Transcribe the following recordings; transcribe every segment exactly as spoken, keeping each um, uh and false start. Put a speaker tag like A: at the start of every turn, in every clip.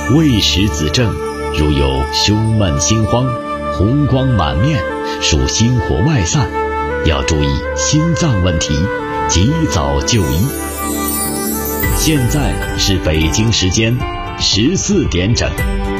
A: 未识子正，如有胸闷心慌、红光满面，属心火外散，要注意心脏问题，及早就医。现在是北京时间十四点整。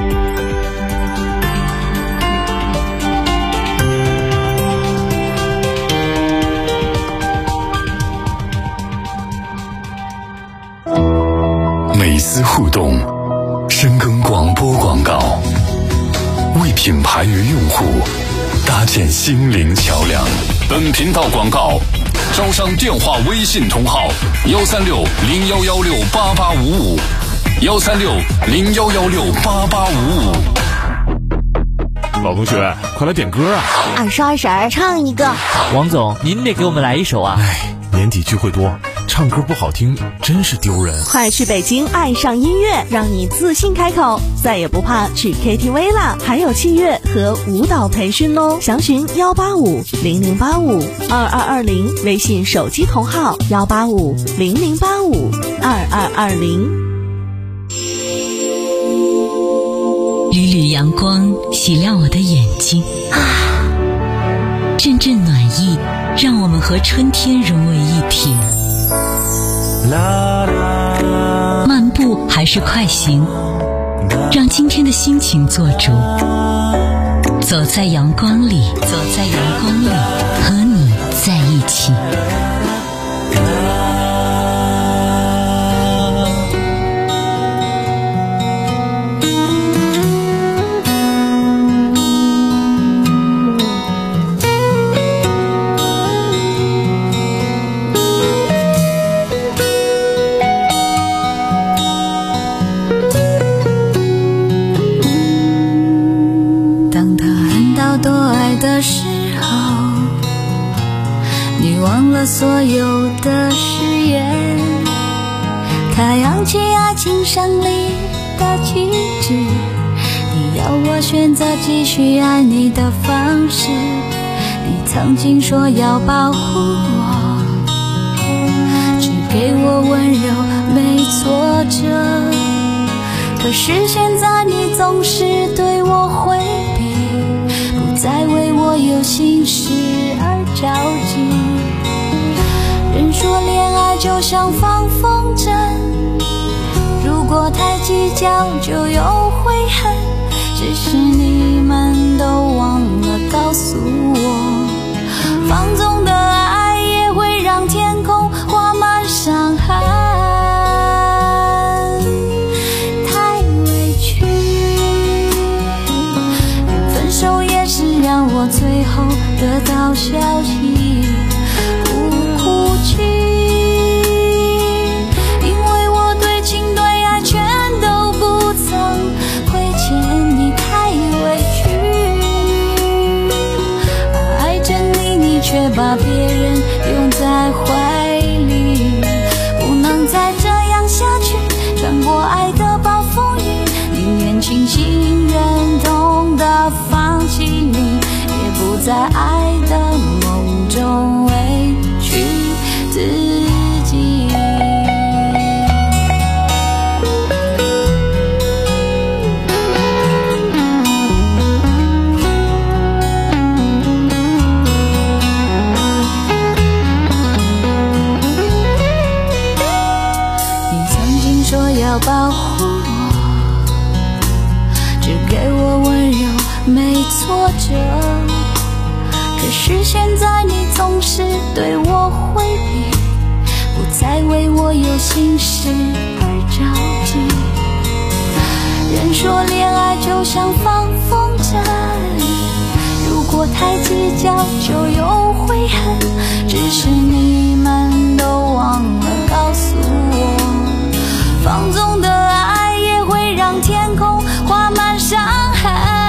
B: 美思互动，深耕广播广告，为品牌与用户搭建心灵桥梁。本频道广告招商电话微信同号：幺三六零幺幺六八八五五，幺三六零幺幺六八八五五。
C: 老同学，快来点歌啊！
D: 二十二婶唱一个。
E: 王总，您得给我们来一首啊！
C: 哎，年底聚会多，唱歌不好听真是丢人。
D: 快去北京爱上音乐，让你自信开口，再也不怕去 K T V 啦！还有器乐和舞蹈培训哦，详询幺八五零零八五二二二零，微信手机同号幺八五零零八五二二二零。
F: 缕缕阳光洗亮我的眼睛啊，阵阵暖意让我们和春天融为一体。漫步还是快行，让今天的心情做主。走在阳光里，走在阳光里，和你在一起。
G: 所有的誓言，他扬起爱情胜利的旗帜，你要我选择继续爱你的方式。你曾经说要保护我，只给我温柔没挫折，可是现在你总是对我回避，不再为我有心事而着急。人说恋爱就像放风筝，如果太计较就有悔恨，只是你们都忘了告诉我，放纵的爱也会让天空画满伤痕。太委屈，分手也是让我最后得到消息，因为我对情对爱全都不曾亏欠你，太委屈，爱着你，你却把别人拥在怀里，不能再这样下去，穿过爱的暴风雨，宁愿清醒忍痛的放弃你，也不在爱的梦中委屈自己。你曾经说要保护我，只给我温柔没挫折，可是现在你总是对我回避，不再为我有心事而着急。人说恋爱就像放风筝，如果太计较就有悔恨，只是你们都忘了告诉我，放纵的爱也会让天空画满伤痕。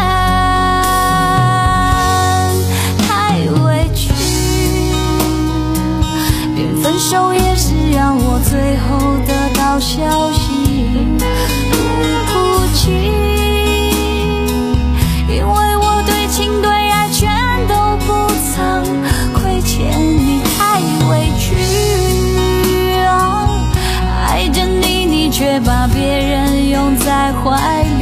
G: 分手也是让我最后得到消息，不哭泣，因为我对情对爱全都不曾亏欠你，太委屈，爱着你，你却把别人拥在怀里，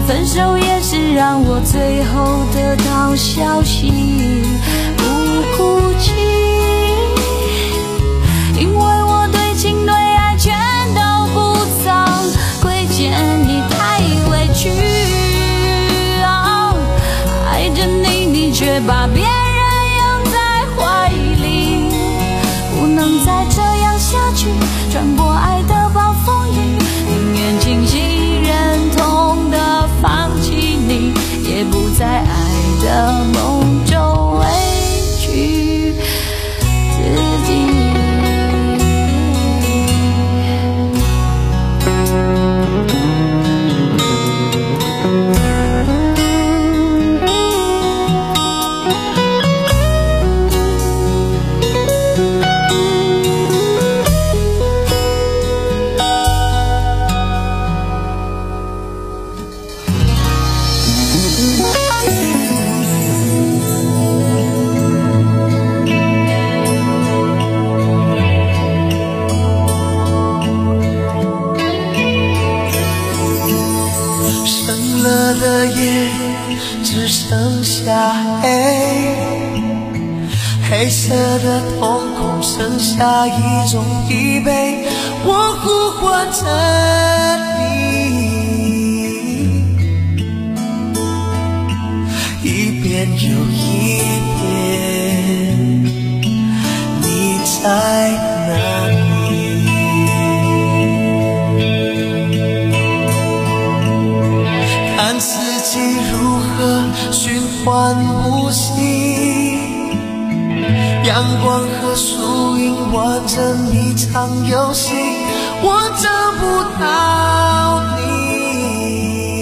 G: 分手也是让我最后得到消息，不哭泣，因为我对情对爱全都不藏，亏欠你太委屈，啊，爱着你，你却把别人拥在怀里，不能再这样下去，穿过爱的暴风雨，宁愿清醒忍痛的放弃你，也不在爱的梦中委屈自己。
H: 的夜只剩下黑，黑色的瞳孔剩下一种疲惫，我呼唤着你，一遍又一遍，你在哪里？看四季如何循环不息，阳光和树荫玩着一场游戏，我找不到你，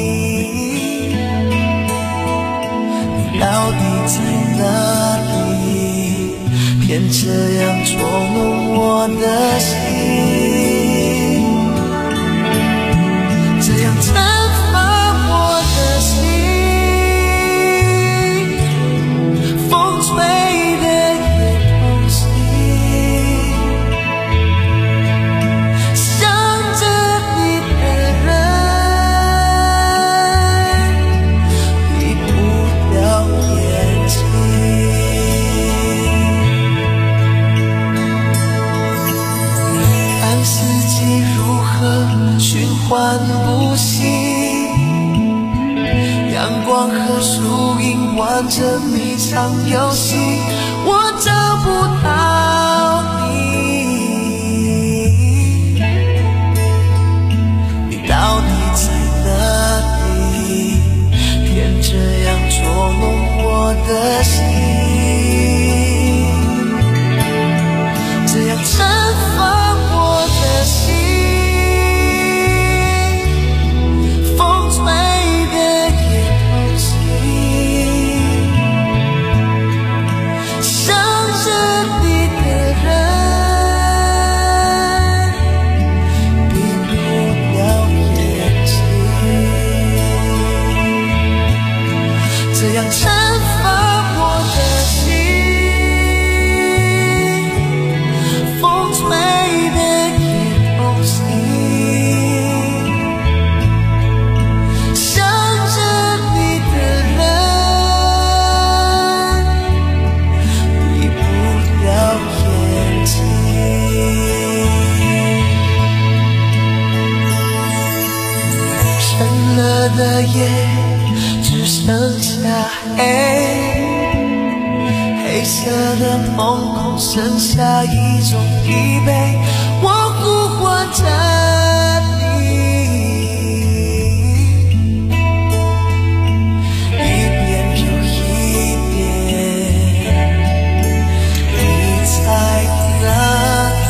H: 你到底在哪里？偏这样捉弄我的心，这样惩罚我的心，风吹的也痛心，想着你的人闭不了眼睛，看四季如何循环不息，阳光和树荫玩着一场游戏，我找不到你，你到底在哪里？偏这样捉弄我的心，这样惩罚我的心，风吹的也痛心，想着你的人闭不了眼睛，这样惩罚我的心，风吹的也痛心，想着你的人闭不了眼睛，深了的夜只剩下黑，黑色的瞳孔剩下一种疲惫，我呼唤着你，一遍又一遍，你在哪里？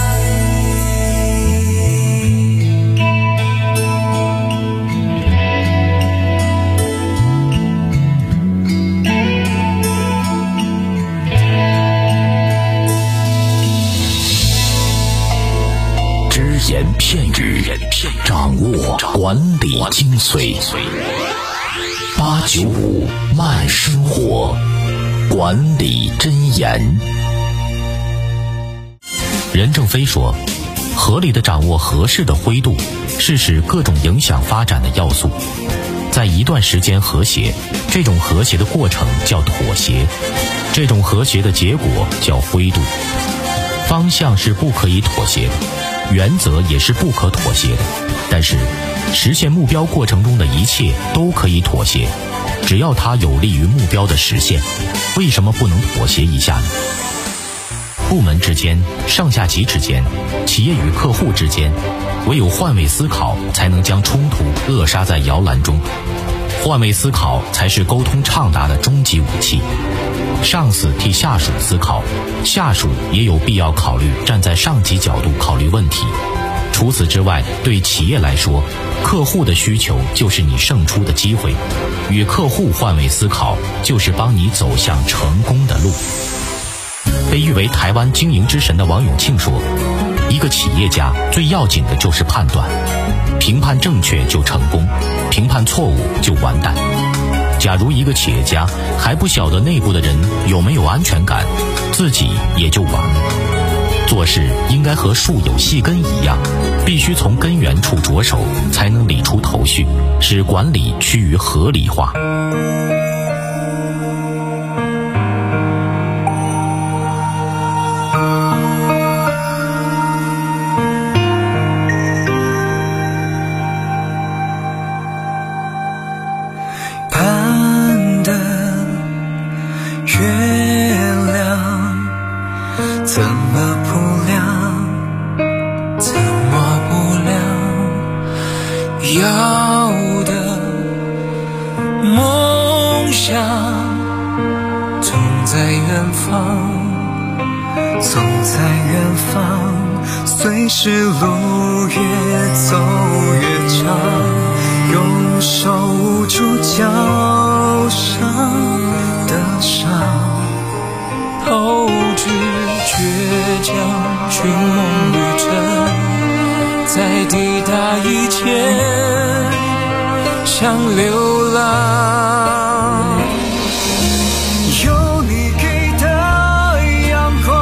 A: 只言片语，掌握管理精髓。八九五慢生活，管理箴言。任正非说，合理的掌握合适的灰度，是使各种影响发展的要素。
I: 在一段时间和谐，这种和谐的过程叫妥协，这种和谐的结果叫灰度。方向是不可以妥协的，原则也是不可妥协的，但是实现目标过程中的一切都可以妥协，只要它有利于目标的实现，为什么不能妥协一下呢？部门之间、上下级之间、企业与客户之间，唯有换位思考才能将冲突扼杀在摇篮中，换位思考才是沟通畅达的终极武器。上司替下属思考，下属也有必要考虑站在上级角度考虑问题。除此之外，对企业来说，客户的需求就是你胜出的机会，与客户换位思考就是帮你走向成功的路。被誉为台湾经营之神的王永庆说，一个企业家最要紧的就是判断，评判正确就成功，评判错误就完蛋。假如一个企业家还不晓得内部的人有没有安全感，自己也就完了。做事应该和树有细根一样，必须从根源处着手，才能理出头绪，使管理趋于合理化。
H: 随时路越走越长，用手捂住脚上的伤，
J: 投掷倔强寻梦旅程，在抵达以前像流浪。
H: 有你给的阳光，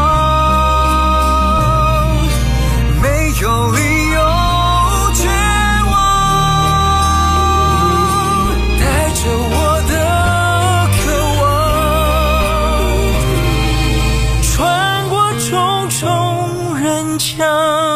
H: 有理由绝望，
J: 带着我的渴望，穿过重重人墙。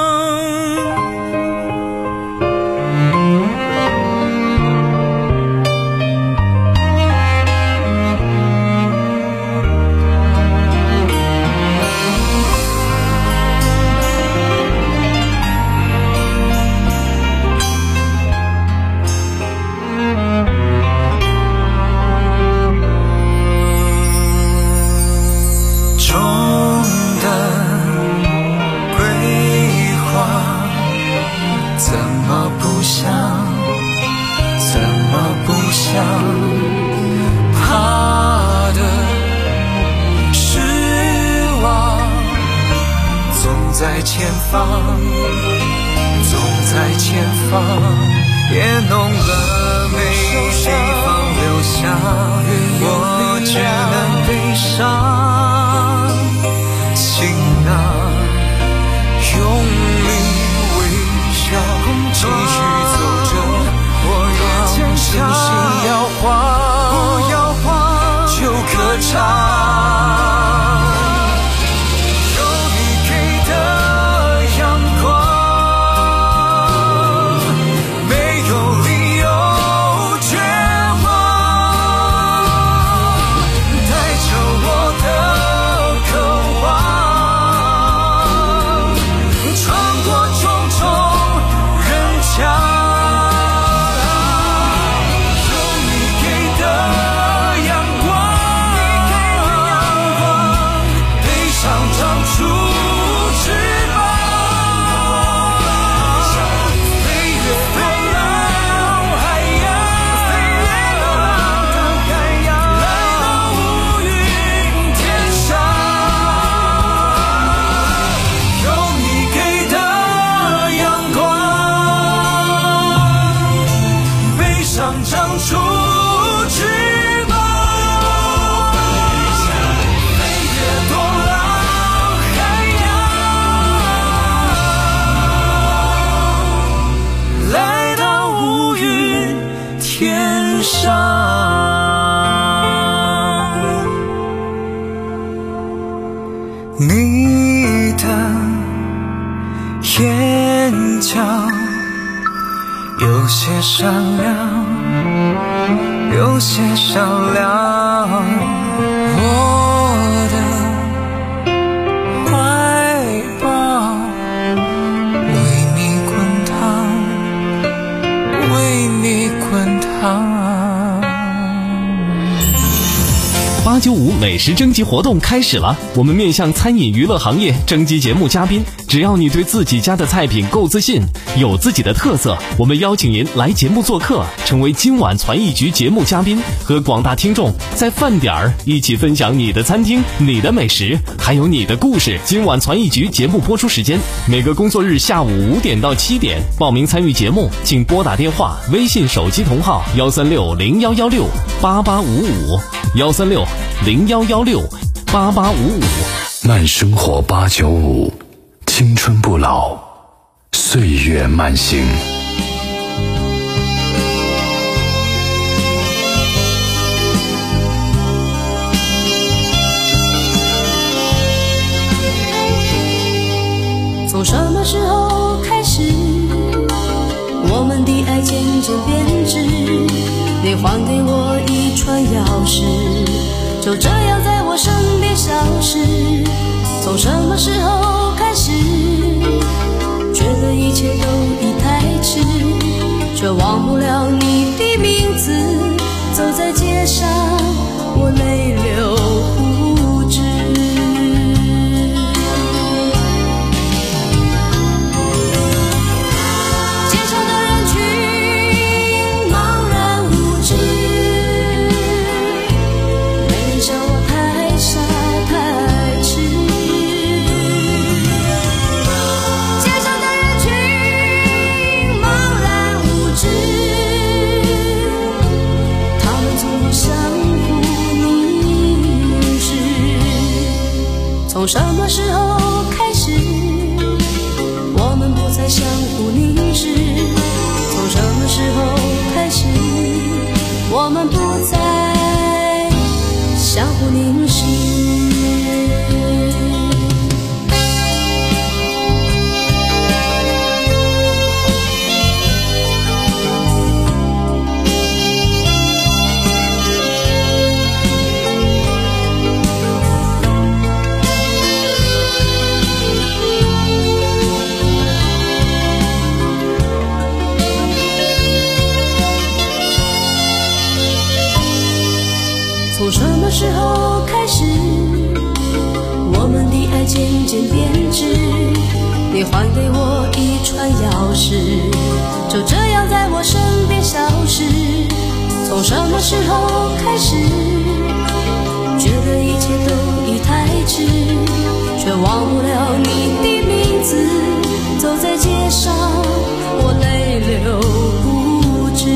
J: 怕的失望，
H: 总在前方，总在前方，也弄了没地方留下，我只能悲伤，行囊
J: 用力微笑，继续走着，
H: 我越坚强，
J: 心摇晃，
H: 不摇晃
J: 就可长。
H: 有你给的阳光，没有理由绝望，带着我的渴望，穿过重重人墙。有你给的阳光，
J: 脸上。你的眼角有些善良，有些善良，我的怀抱为你滚烫，为你滚烫。
K: 八九五美食征集活动开始了，我们面向餐饮娱乐行业征集节目嘉宾，只要你对自己家的菜品够自信，有自己的特色，我们邀请您来节目做客，成为今晚传艺局节目嘉宾，和广大听众在饭点儿一起分享你的餐厅、你的美食，还有你的故事。今晚传艺局节目播出时间每个工作日下午五点到七点，报名参与节目请拨打电话、微信手机同号幺三六零幺幺六八八五五幺三六零幺幺六八八五五。
B: 慢生活八九五，青春不老，岁月慢行。
G: 从什么时候开始，我们的爱渐渐变质？你还给我一串钥匙，就这样在我身边消失。从什么时候开始，觉得一切都已太迟，却忘不了你的名字。走在街上，我泪流不止。街上的人群茫然无知，没人笑我太傻太痴。街上的人群茫然无知，他们从不相互凝视。从什么时候开始，我们不再相互凝视？从什么时候开始，我们不再相互凝视？从什么时候开始，我们的爱渐渐变质？你还给我一串钥匙，就这样在我身边消失。从什么时候开始，觉得一切都已太迟，却忘不了你的名字。走在街上，我泪流不止。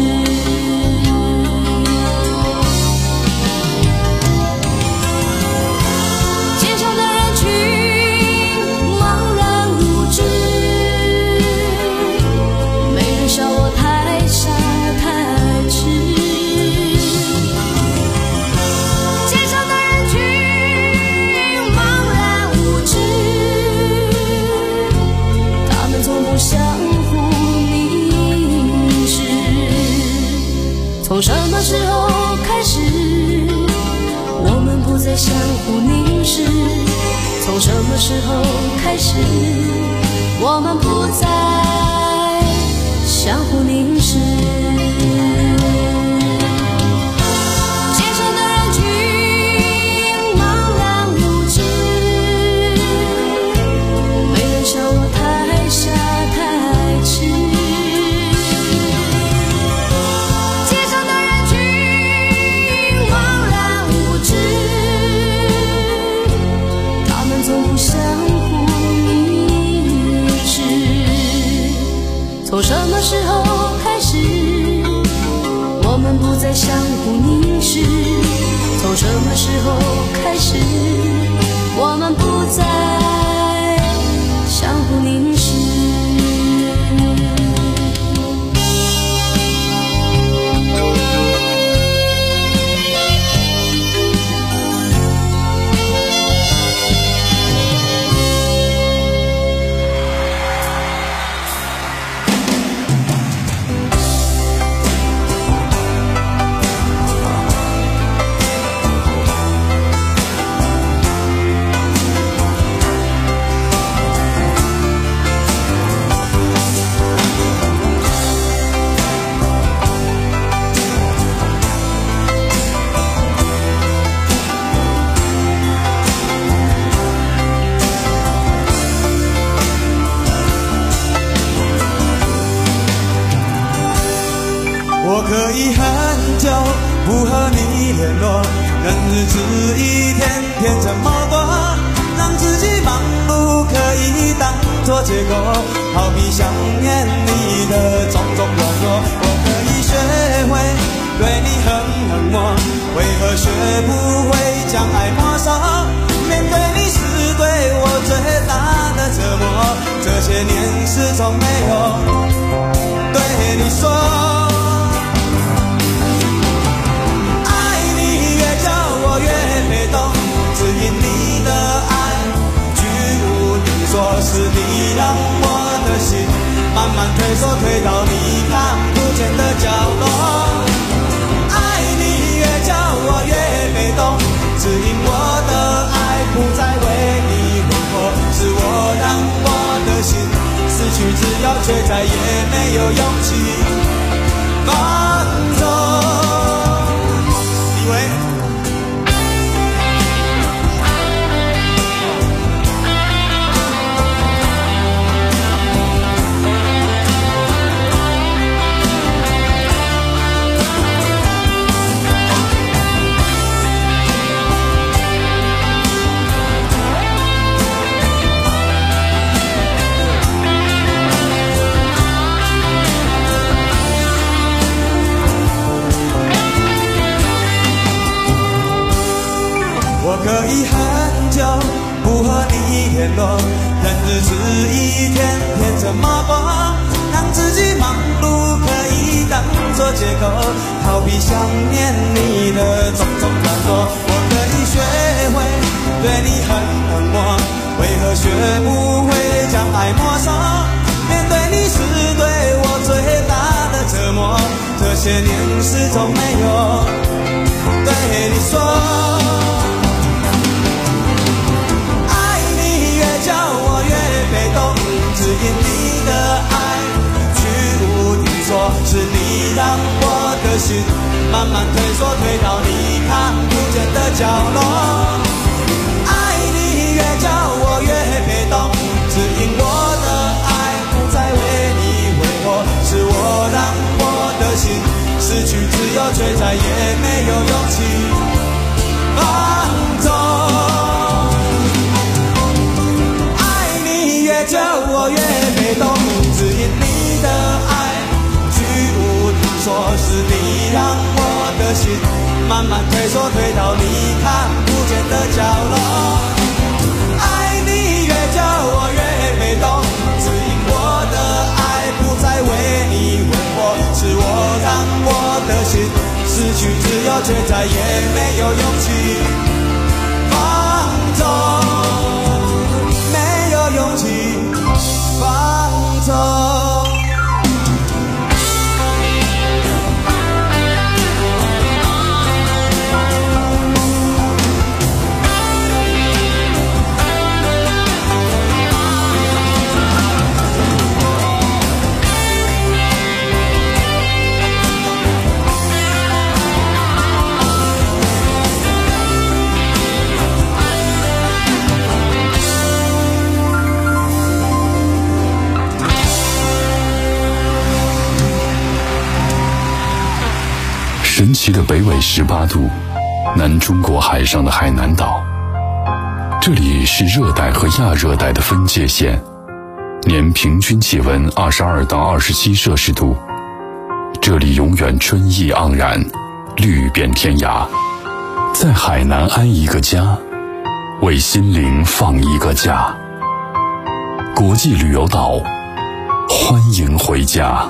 G: 从什么时候开始，我们不再相互凝视？从什么时候开始，我们不再相互凝视？街上的人群茫然无知，没人笑我太傻太痴。从什么时候开始，我们不再相互凝视？从什么时候开始，我们不再相互凝视？
H: 不和你联络，任日子一天天怎么过，让自己忙碌可以当作借口，逃避想念你的种种软弱。我可以学会对你很冷漠，为何学不会将爱没收？面对你是对我最大的折磨，这些年始终没有对你说。爱你越叫我越被动，只因你的爱居无定所，是你让我的心慢慢退缩，退到你看不见的角落。爱你越叫我越被动，只因我的爱不再为你挥霍，是我让我的心失去自由，却再也没有勇气放纵。以为我可以很久不和你联络，任日子一天天怎么过，让自己忙碌可以当作借口，逃避想念你的种种软弱。我可以学会对你很冷漠，为何学不会将爱没收？面对你是对我最大的折磨，这些年始终没有对你说。叫我越被动，只因你的爱居无定所，是你让我的心慢慢退缩，退到你看不见的角落。爱你越叫我越被动，只因我的爱不再为你挥霍，是我让我的心失去自由，却再也没有勇气放纵。叫我越被动，只因你的爱居无定所，是你让我的心慢慢退缩，退到你看不见的角落。爱你越叫我越被动，只因我的爱不再为你挥霍，是我让我的心失去自由，却再也没有勇气放纵，没有勇气放纵。
B: 神奇的北纬十八度，南中国海上的海南岛，这里是热带和亚热带的分界线，年平均气温二十二到二十七摄氏度。这里永远春意盎然，绿遍天涯。在海南安一个家，为心灵放一个假。国际旅游岛，欢迎回家。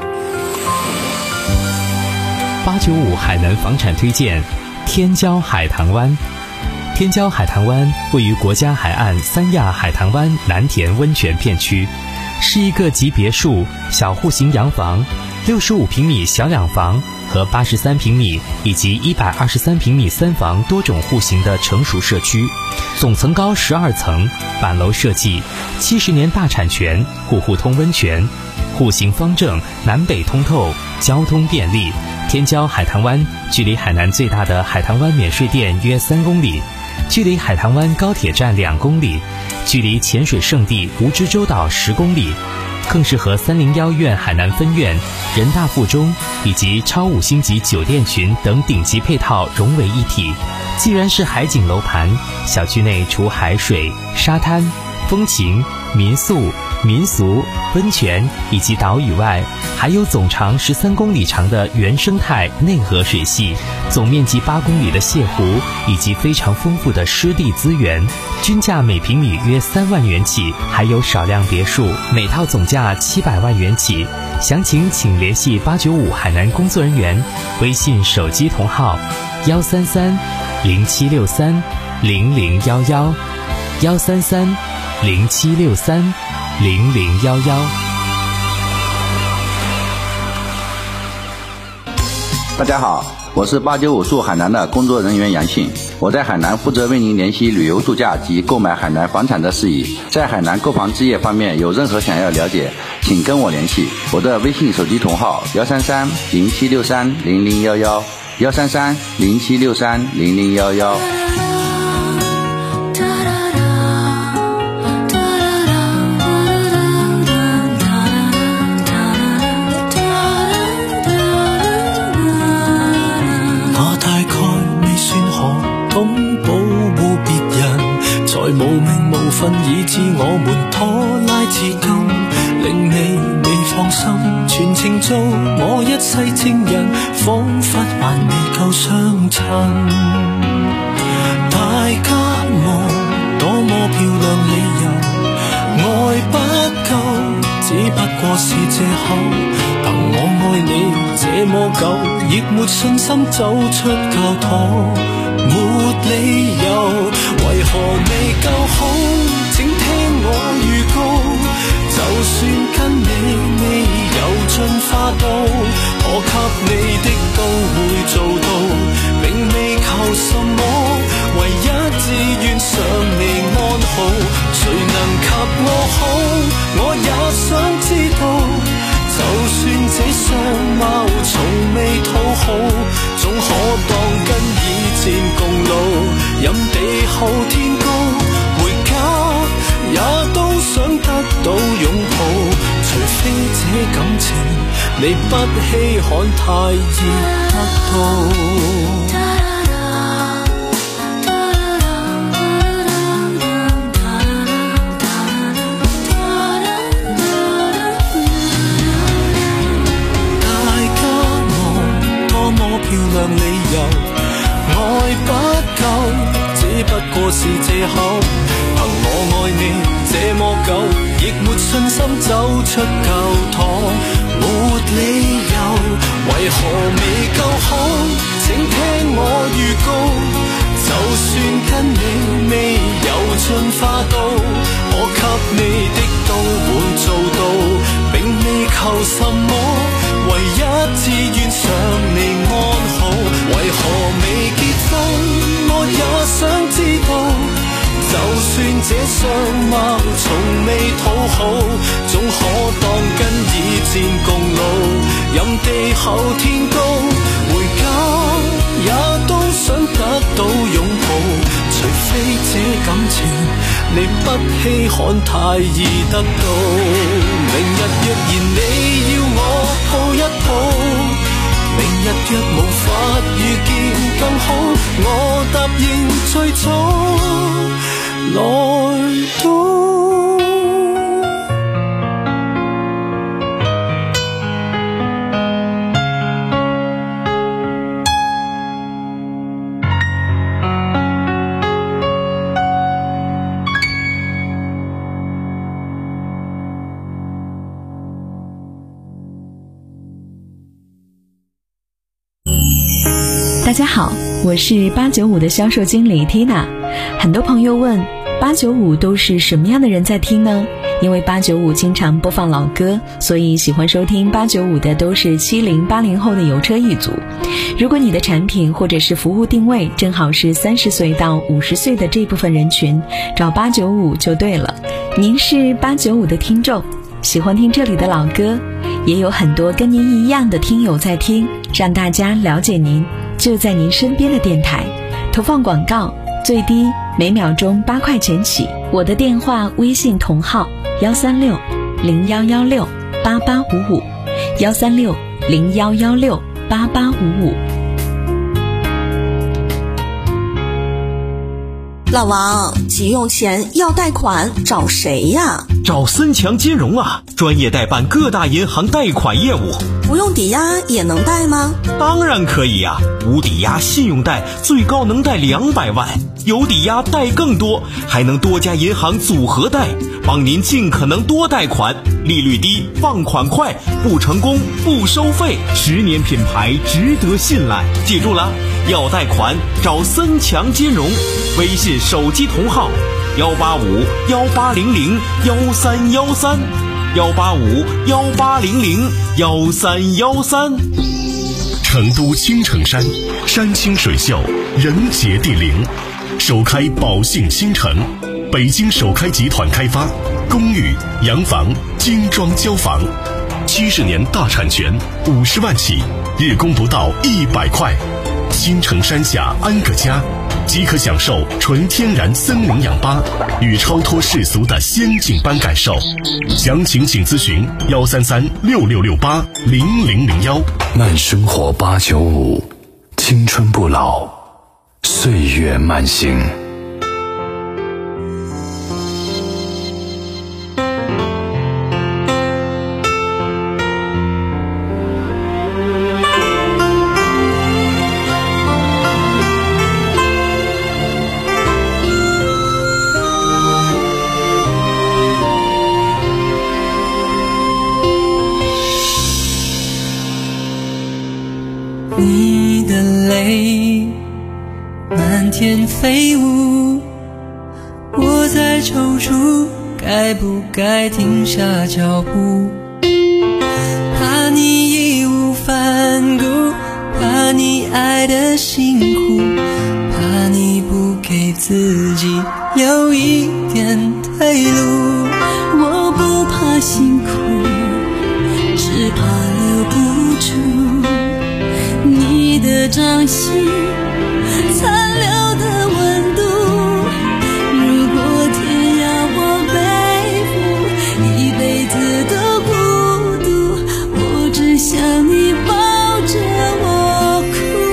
I: 八九五海南房产推荐天骄海棠湾。天骄海棠湾位于国家海岸三亚海棠湾南田温泉片区，是一个集别墅、小户型洋房、六十五平米小两房和八十三平米以及一百二十三平米三房多种户型的成熟社区，总层高十二层，板楼设计，七十年大产权，户户通温泉，户型方正，南北通透，交通便利。天骄海棠湾距离海南最大的海棠湾免税店约三公里，距离海棠湾高铁站两公里，距离潜水圣地蜈支洲岛十公里， 更是和三零幺院海南分院、人大附中以及超五星级酒店群等顶级配套融为一体。既然是海景楼盘，小区内除海水、沙滩、风情、民宿、民俗、温泉以及岛屿外，还有总长十三公里长的原生态内河水系，总面积八公里的泻湖，以及非常丰富的湿地资源，均价每平米约三万元起，还有少量别墅，每套总价七百万元起。详情请联系八九五海南工作人员，微信手机同号幺三三零七六三零零幺幺幺三三零七六三零零幺幺。
L: 大家好，我是八九五住海南的工作人员杨信，我在海南负责为您联系旅游度假及购买海南房产的事宜。在海南购房置业方面有任何想要了解，请跟我联系，我的微信手机同号幺三三零七六三零零幺幺幺三三零七六三零零幺幺。
J: 以致我們拖拉至今，令你未放心，全程做我一世情人，彷彿還未夠相襯。大家望多麼漂亮理由，愛不夠，只不過是藉口。憑我愛你這麼久，亦沒信心走出教堂，沒理由，為何未夠好？請聽我預告，就算跟你未有進化到，可給你的都會做到，並未求什麼，唯一志願想你安好。誰能及我好，我也想知道，就算這相貌從未討好，總可當跟以前共老，任地厚天高，也都想得到擁抱，除非這感情你不稀罕太易得到。大家望多麼漂亮理由，愛不夠，只不過是藉口。憑我愛你這麼久，亦沒信心走出教堂，沒理由，為何未夠好？請聽我預告，就算跟你未有進化到，可給你的都會做到，並未求什麼，唯一志願想你安好。為何未結婚？我也想知道，就算這相貌從未討好，總可當跟以前共老，任地厚天高，回家也都想得到擁抱，除非這感情你不稀罕太易得到。明日若然你要我抱一抱，明日若無法遇見更好，我答應最早來到。
M: 大家好，我是八九五的销售经理 Tina。 很多朋友问八九五都是什么样的人在听呢？因为八九五经常播放老歌，所以喜欢收听八九五的都是七零八零后的油车一族。如果你的产品或者是服务定位正好是三十岁到五十岁的这部分人群，找八九五就对了。您是八九五的听众，喜欢听这里的老歌，也有很多跟您一样的听友在听，让大家了解您，就在您身边的电台。投放广告最低每秒钟八块钱起，我的电话微信同号幺三六零幺幺六八八五五，幺三六零幺幺六八八五五。
D: 老王，急用钱要贷款找谁呀？
N: 找森强金融啊，专业代办各大银行贷款业务。
D: 不用抵押也能贷吗？
N: 当然可以呀、啊，无抵押信用贷最高能贷两百万，有抵押贷更多，还能多家银行组合贷，帮您尽可能多贷款，利率低，放款快，不成功不收费，十年品牌值得信赖。记住了，要贷款找森强金融，微信手机同号幺八五幺八零零幺三幺三，幺八五幺八零零幺三幺三。
B: 成都青城山，山清水秀，人杰地灵，首开宝信新城，北京首开集团开发，公寓、洋房、精装交房，七十年大产权，五十万起，日供不到一百块。新城山下安个家，即可享受纯天然森林氧吧与超脱世俗的仙境般感受。详情请咨询幺三三六六六八零零零幺。
O: 慢生活八九五，青春不老，岁月慢行。
J: 你的泪满天飞舞，我在踌躇该不该停下脚步，怕你义无反顾，怕你爱得辛苦，怕你不给自己有一点退路。
G: 我不怕辛苦，只怕留不住你的掌心残留的温度。如果天要我背负一辈子的孤独，我只想你抱着我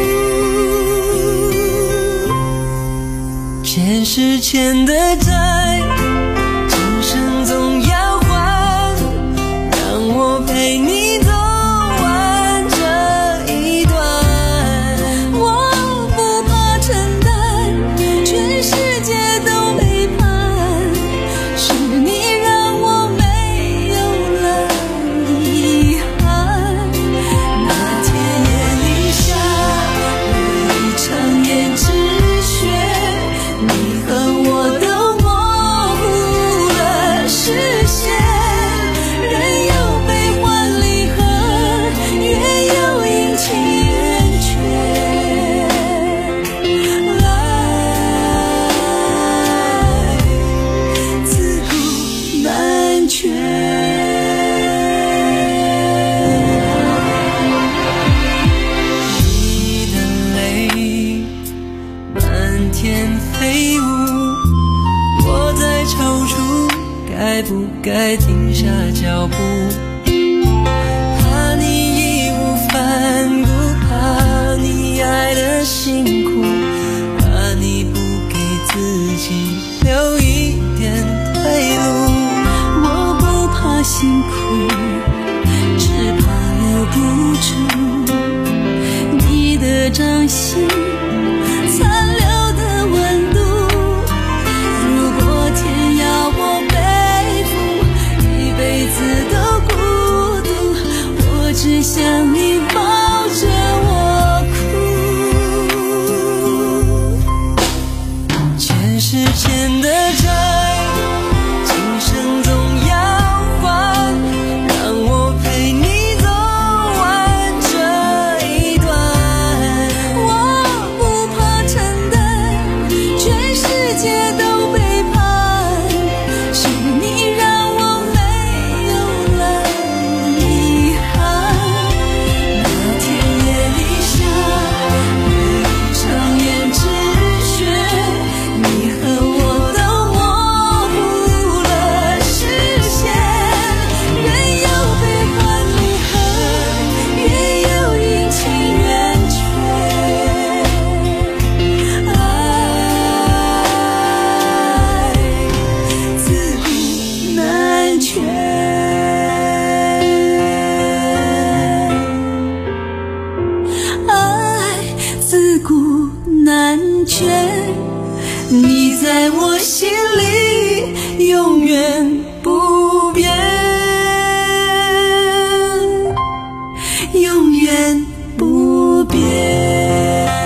J: 哭。前世欠的债，今生总要还，让我陪你走完这一段。我不怕承担全世界都背叛，是你让我没有了遗憾。那天夜里下了一场胭脂雪，你和我都模糊了视线，人有悲欢离合，月有阴晴圆缺，来自古难全。你的泪满天飞舞，我在踌躇该不该停下脚步，怕你义无反顾，怕你爱得辛苦，怕你不给自己留一点退路。
G: 我不怕辛苦，只怕留不住你的掌心残留的温度。如果天要我背负一辈子的孤独，我只想你抱着我哭。 难全，你在我心里永远不变，永远不变。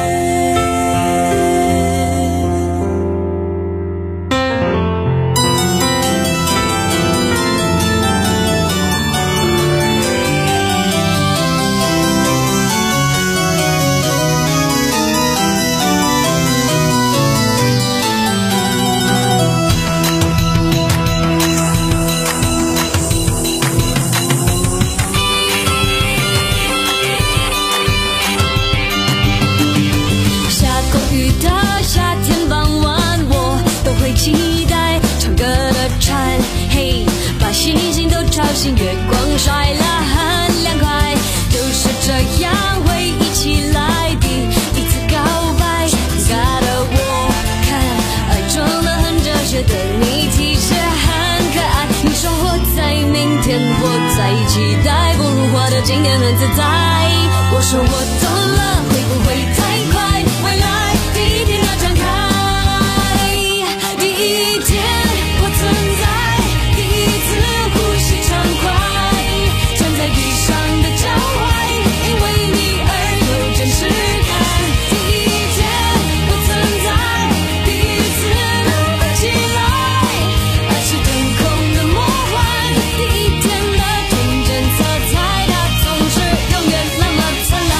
G: 月光晒了很凉快，就是这样回忆起来第一次告白，尴尬的我看爱中的很哲学的你其实很可爱。你说活在明天，活在期待，不如活的今天很自在。我说我懂了，会不会太快？未来第一天要展开，第一天我存在，第一次呼吸畅快，站在地上的脚踝，因为你而有真实感。第一天我存在，第一次能飞起来，爱是腾空的魔幻，第一天的纯真色彩，它总是永远那么灿烂。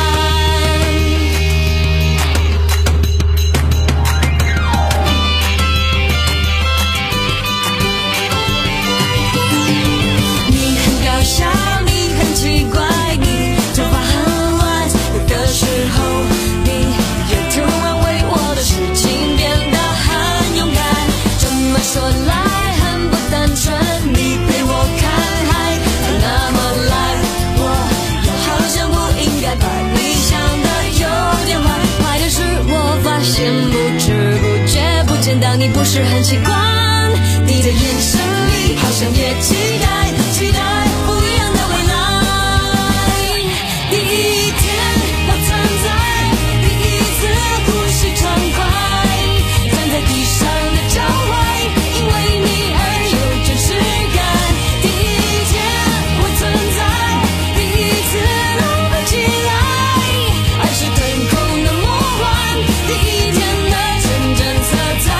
G: 当你不是很习惯，你的眼神里好像也期待期待不一样的未来。第一天我存在，第一次呼吸畅快，站在地上的脚踝，因为你而有真实感。第一天我存在，第一次能飞起来，爱是腾空的魔幻，第一天的纯真色彩，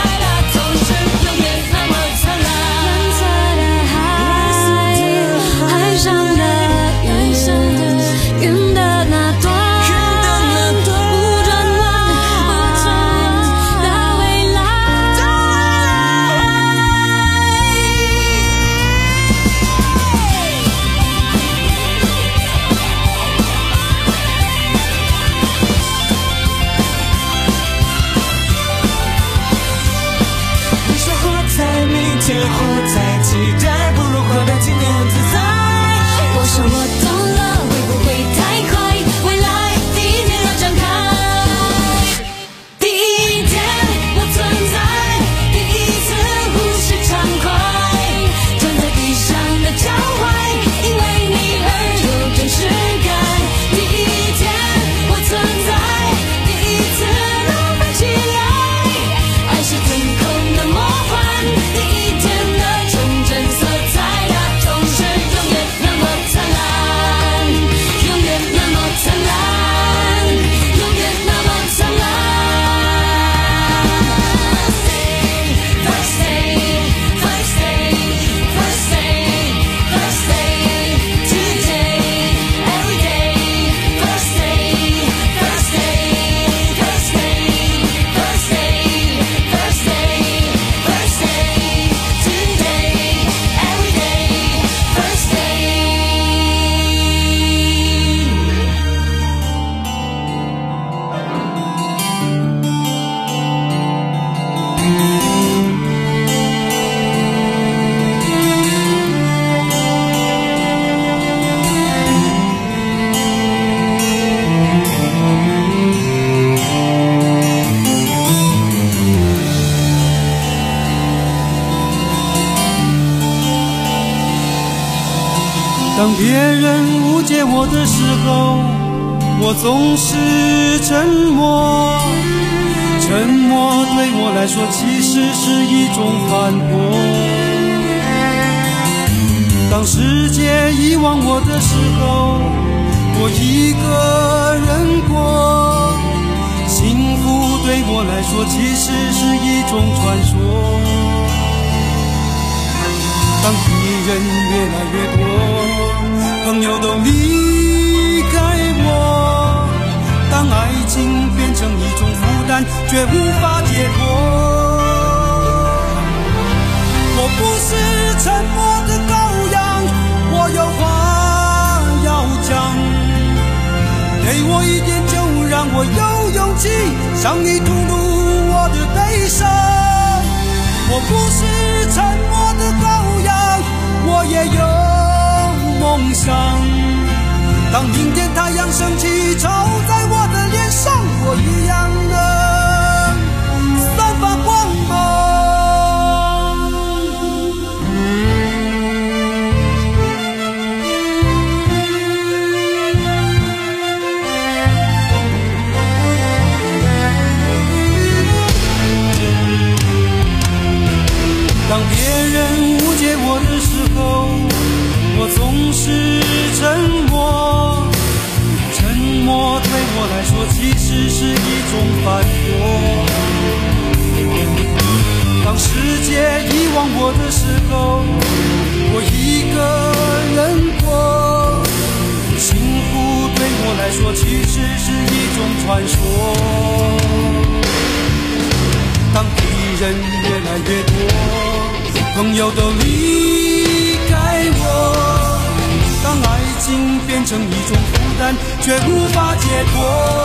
P: 当别人误解我的时候，我总是沉默。 沉默对我来说其实是一种反驳。当世界遗忘我的时候，我一个人过，幸福对我来说其实是一种传说。当敌人越来越多，朋友都离开我，当爱情变成一种负担，却无法解脱。我不是沉默的羔羊，我有话要讲，给我一点就让我有勇气向你吐露我的悲伤。我不是沉默的羔羊，我也有梦想。当明天太阳升起照在我的脸上，我一样能散发光芒。当别人误解我的时候，我总是沉默。沉默对我来说其实是一种反驳。当世界遗忘我的时候，我一个人过，幸福对我来说其实是一种传说。当敌人越来越多，朋友都离开我，当爱情变成一种负担，却无法解脱。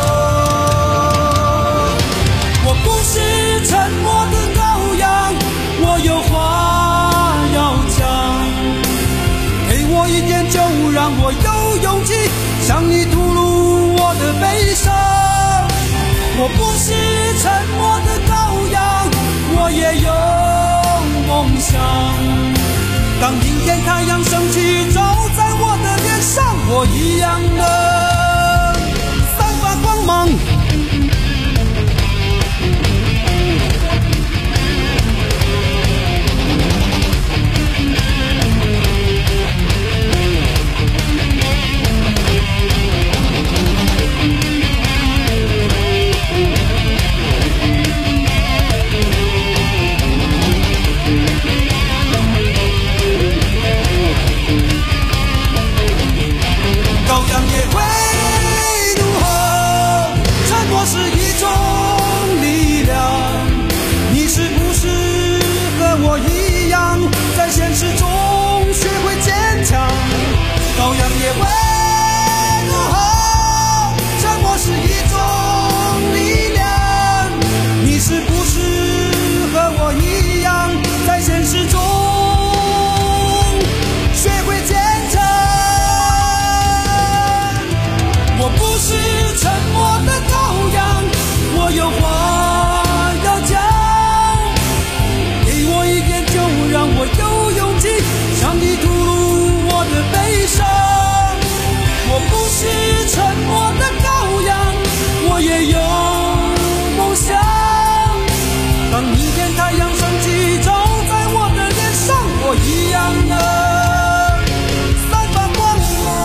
P: 我不是沉默的羔羊，我有话要讲，给我一点就让我有勇气向你吐露我的悲伤。我不是沉默的羔羊，我也有梦想。当明天太阳升起照在我的脸上，我一样能散发光芒。羔羊也会怒吼，沉默是一种力量。你是不是和我一样，在现实中学会坚强？羔羊也会怒吼，沉默是一种力量。你是不是和我一样，在现实中学会坚强？我不是沉默的羔羊，我有话要讲，给我一点就让我有勇气向你吐露我的悲伤。我不是沉默的羔羊，我也有梦想。当明天太阳升起照在我的脸上，我一样能散发光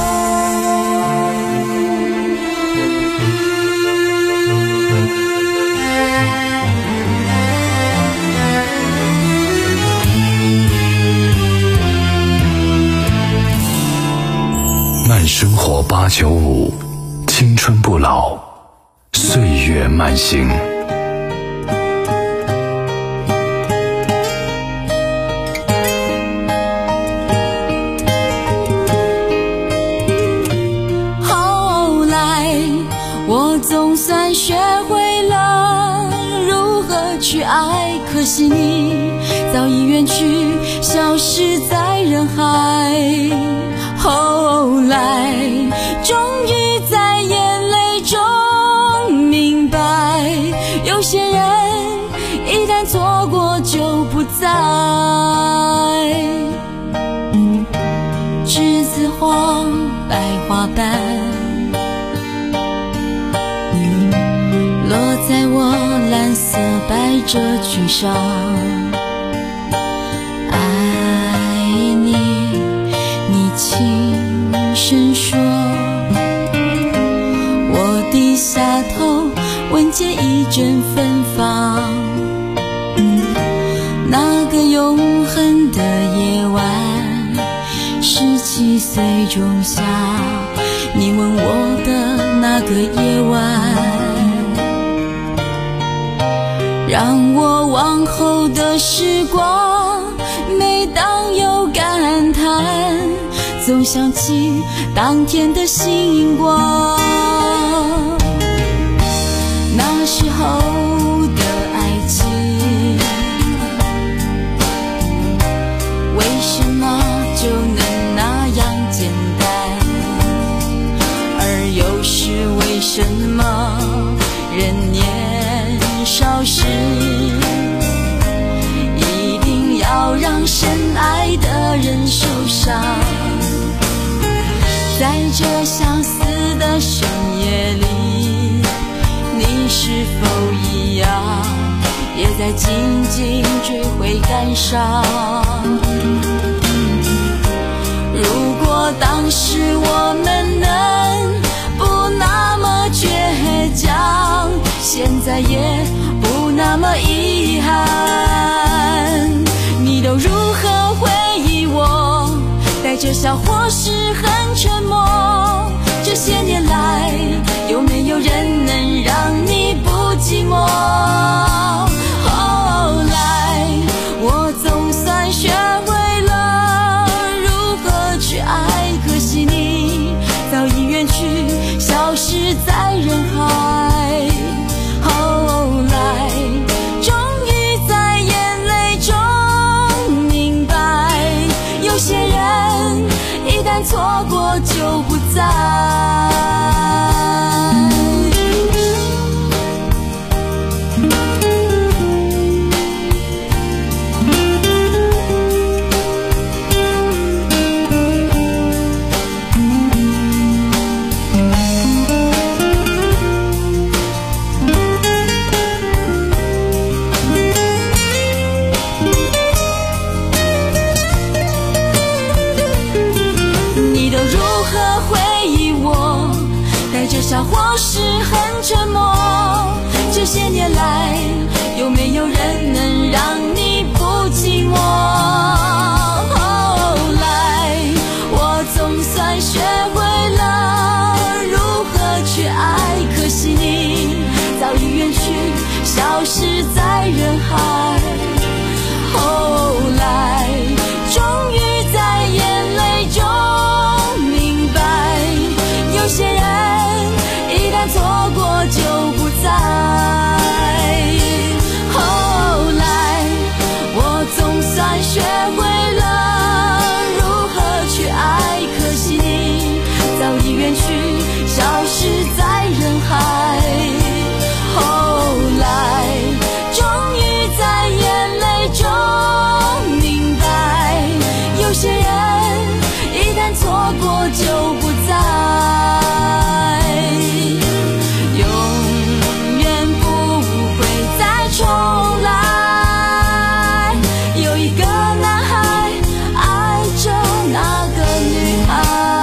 O: 慢生活八九五，青春不老，岁月慢行。
G: 后来我总算学会了如何去爱，可惜你早已远去，消失在人海。后来终于在眼泪中明白，有些人一旦错过就不再。栀子花白花瓣落在我蓝色百褶裙上，爱你，你轻声说。我低下头，闻见一阵芬芳。那个永恒的夜晚，十七岁仲夏，你吻我的那个夜晚，让我往后的时光，每当有感叹，总想起当天的星光。那时候的爱情，为什么就能那样简单？而又是为什么人年少时，一定要让深爱的人受伤？在这相似的深夜里，你是否一样，也在静静追悔感伤？如果当时我们能不那么倔强，现在也不那么遗憾。你都如何回忆我？带着笑或是很沉默。这些年来，有没有人能让你不寂寞？后来我总算学会了如何去爱，可惜你早已远去，消失在人海。后来终于在眼泪中明白，有些人一旦错过就不在。笑或是很沉默，这些年来，有没有人能让你不寂寞？后来我总算学会了如何去爱，可惜你早已远去，消失在人海。后来终于在眼泪中明白，有些人一旦错过就不在。后来我总算学会了如何去爱，可惜你早已远去，消失在人海。后来终于在眼泪中明白，有些人一旦错过就不在。重来，有一个男孩爱着那个女孩。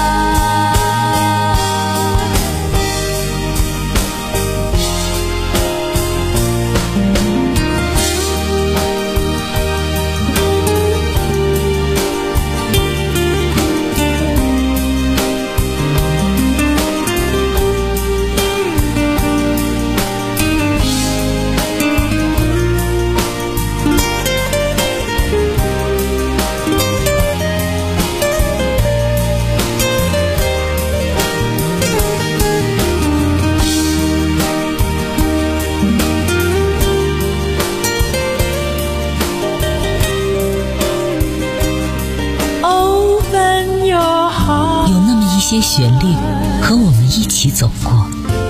F: 些旋律和我们一起走过，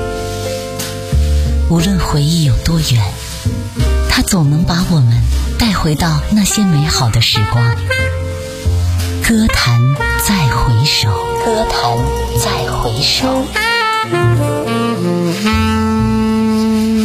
F: 无论回忆有多远，它总能把我们带回到那些美好的时光。歌坛再回首，歌坛再回首。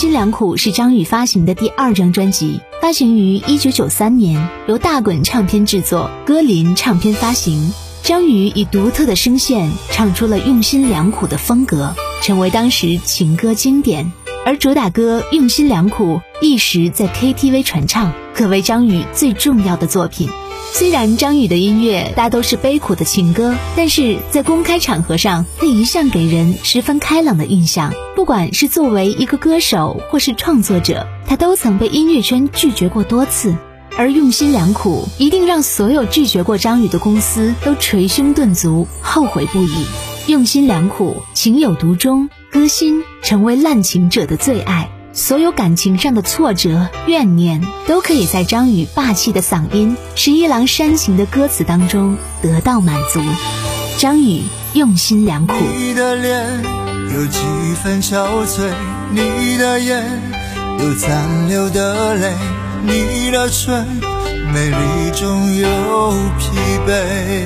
Q: 心良苦》是张宇发行的第二张专辑，发行于一九九三年，由大滚唱片制作，歌林唱片发行。张宇以独特的声线唱出了用心良苦的风格，成为当时情歌经典。而主打歌《用心良苦》一时在 K T V 传唱，可谓张宇最重要的作品。虽然张宇的音乐大都是悲苦的情歌，但是在公开场合上，他一向给人十分开朗的印象。不管是作为一个歌手或是创作者，他都曾被音乐圈拒绝过多次。而用心良苦一定让所有拒绝过张宇的公司都捶胸顿足，后悔不已。用心良苦，情有独钟，歌心成为滥情者的最爱。所有感情上的挫折怨念都可以在张宇霸气的嗓音、十一郎煽情的歌词当中得到满足。张宇用心良苦。
H: 你的脸有几分憔悴，你的眼有残留的泪，你的唇美丽中有疲惫。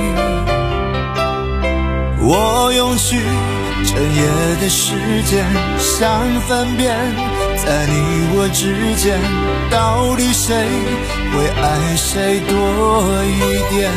H: 我用去整夜的时间想分辨，在你我之间到底谁会爱谁多一点。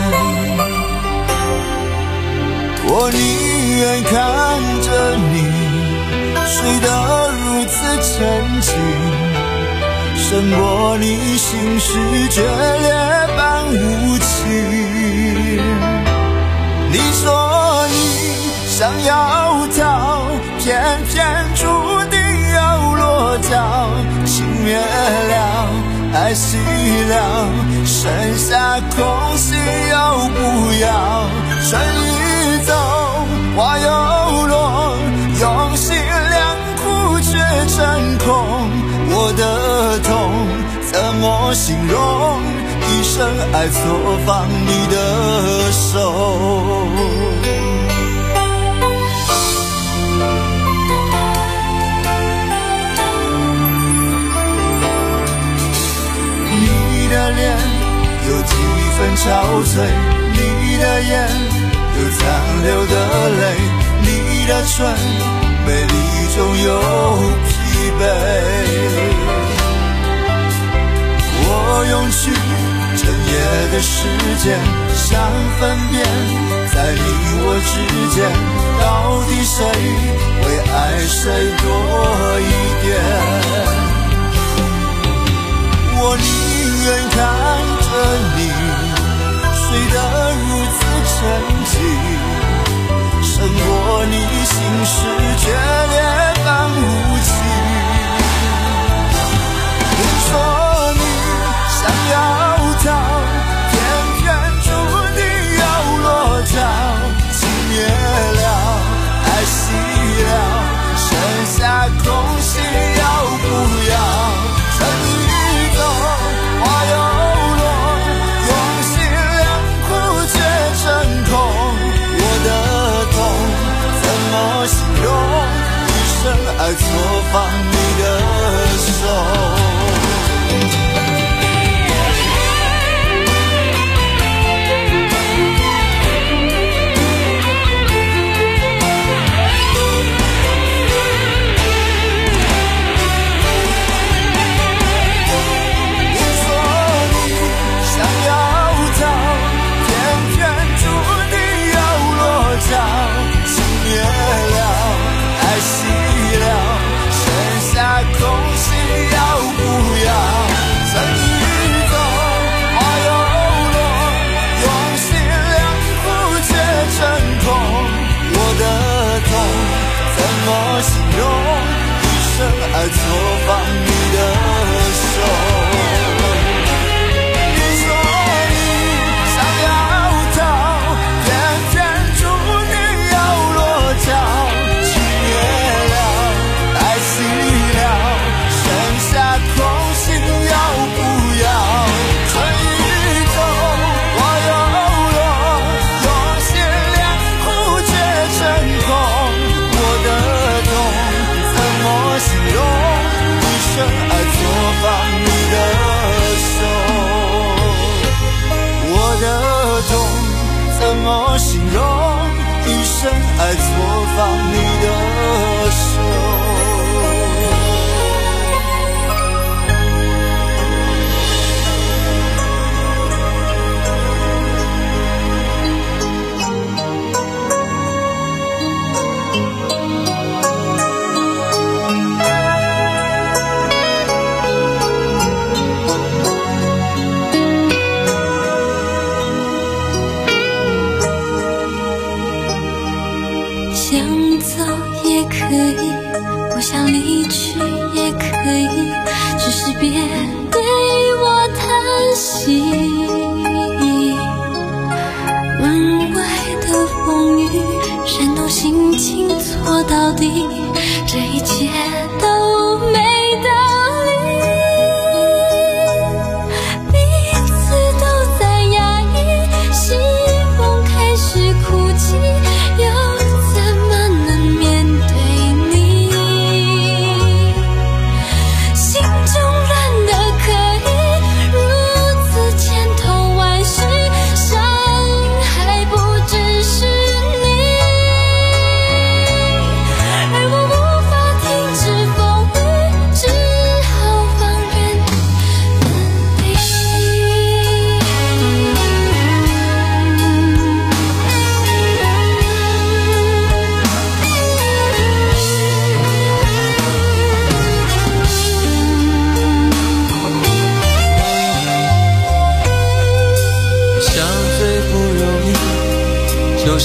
H: 我宁愿看着你睡得如此沉静，胜过你心事决裂般无情。你说你想要逃，偏偏注定要落脚，情灭了，爱熄了，剩下空心要不要？春已走，花又落，用心良苦却成空。我的痛怎么形容？一生爱错放你的手。你的脸有几分憔悴，你的眼有残留的泪，你的唇美丽中有疲惫。我用去整夜的时间想分辨，在你我之间到底谁会爱谁多一点。我宁愿看着你睡得如此沉静，胜过你心事决裂般无情。你说你想要逃，偏偏注定要落脚，情灭了，爱熄了，剩下空心要不要？春已走，花又落，用心良苦却成空。我的痛怎么形容？一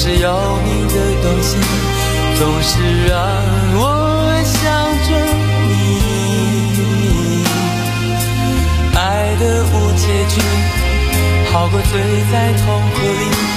H: 是有你的东西，总是让我想着你。爱的无结局，好过醉在痛苦里。